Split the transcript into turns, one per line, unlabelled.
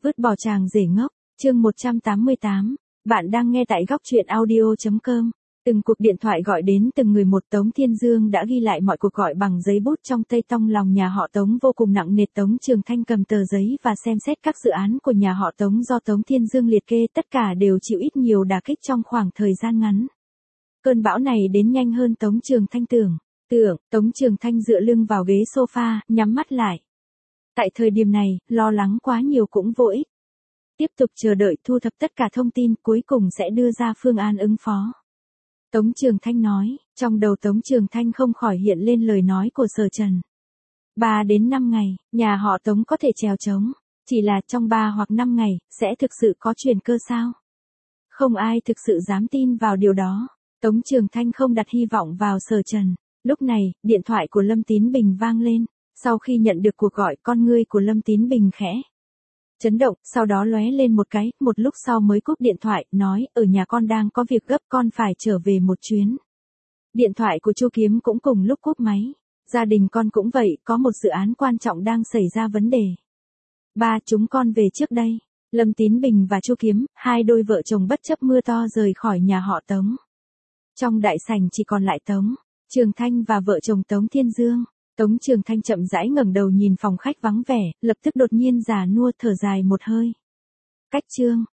Vứt bỏ chàng rể ngốc, chương 188, bạn đang nghe tại góc truyện audio.com. Từng cuộc điện thoại gọi đến từng người một. Tống Thiên Dương đã ghi lại mọi cuộc gọi bằng giấy bút trong tây tông lòng nhà họ Tống vô cùng nặng nề. Tống Trường Thanh cầm tờ giấy và xem xét các dự án của nhà họ Tống do Tống Thiên Dương liệt kê, tất cả đều chịu ít nhiều đả kích trong khoảng thời gian ngắn. Cơn bão này đến nhanh hơn Tống Trường Thanh tưởng. Tống Trường Thanh dựa lưng vào ghế sofa, nhắm mắt lại. Tại thời điểm này, lo lắng quá nhiều cũng vô ích. Tiếp tục chờ đợi thu thập tất cả thông tin, cuối cùng sẽ đưa ra phương án ứng phó. Tống Trường Thanh nói, trong đầu Tống Trường Thanh không khỏi hiện lên lời nói của Sở Trần. 3 đến 5 ngày, nhà họ Tống có thể trèo trống. Chỉ là trong 3 hoặc 5 ngày, sẽ thực sự có chuyển cơ sao? Không ai thực sự dám tin vào điều đó. Tống Trường Thanh không đặt hy vọng vào Sở Trần. Lúc này, điện thoại của Lâm Tín Bình vang lên. Sau khi nhận được cuộc gọi, con ngươi của Lâm Tín Bình khẽ chấn động, sau đó lóe lên một cái, một lúc sau mới cúp điện thoại, nói, ở nhà con đang có việc gấp, con phải trở về một chuyến. Điện thoại của Chu Kiếm cũng cùng lúc cúp máy. Gia đình con cũng vậy, có một dự án quan trọng đang xảy ra vấn đề. Ba, chúng con về trước đây. Lâm Tín Bình và Chu Kiếm, hai đôi vợ chồng bất chấp mưa to rời khỏi nhà họ Tống. Trong đại sảnh chỉ còn lại Tống Trường Thanh và vợ chồng Tống Thiên Dương. Tống Trường Thanh chậm rãi ngẩng đầu nhìn phòng khách vắng vẻ, lập tức đột nhiên già nua thở dài một hơi. Cách chương